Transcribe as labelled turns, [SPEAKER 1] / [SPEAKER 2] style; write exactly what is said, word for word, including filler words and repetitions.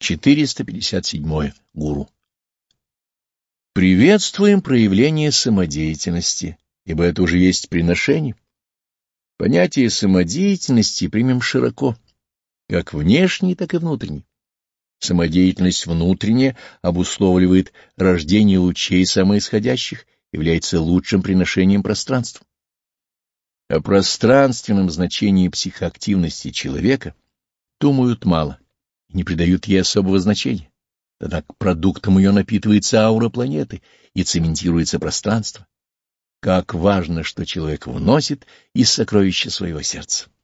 [SPEAKER 1] четыреста пятьдесят седьмое. Гуру. Приветствуем проявление самодеятельности, ибо это уже есть приношение. Понятие самодеятельности примем широко, как внешний, так и внутренний. Самодеятельность внутренняя обусловливает рождение лучей самоисходящих, является лучшим приношением пространства. О пространственном значении психоактивности человека думают мало и не придают ей особого значения, тогда к продуктам ее напитывается аура планеты и цементируется пространство. Как важно, что человек вносит из сокровища своего сердца.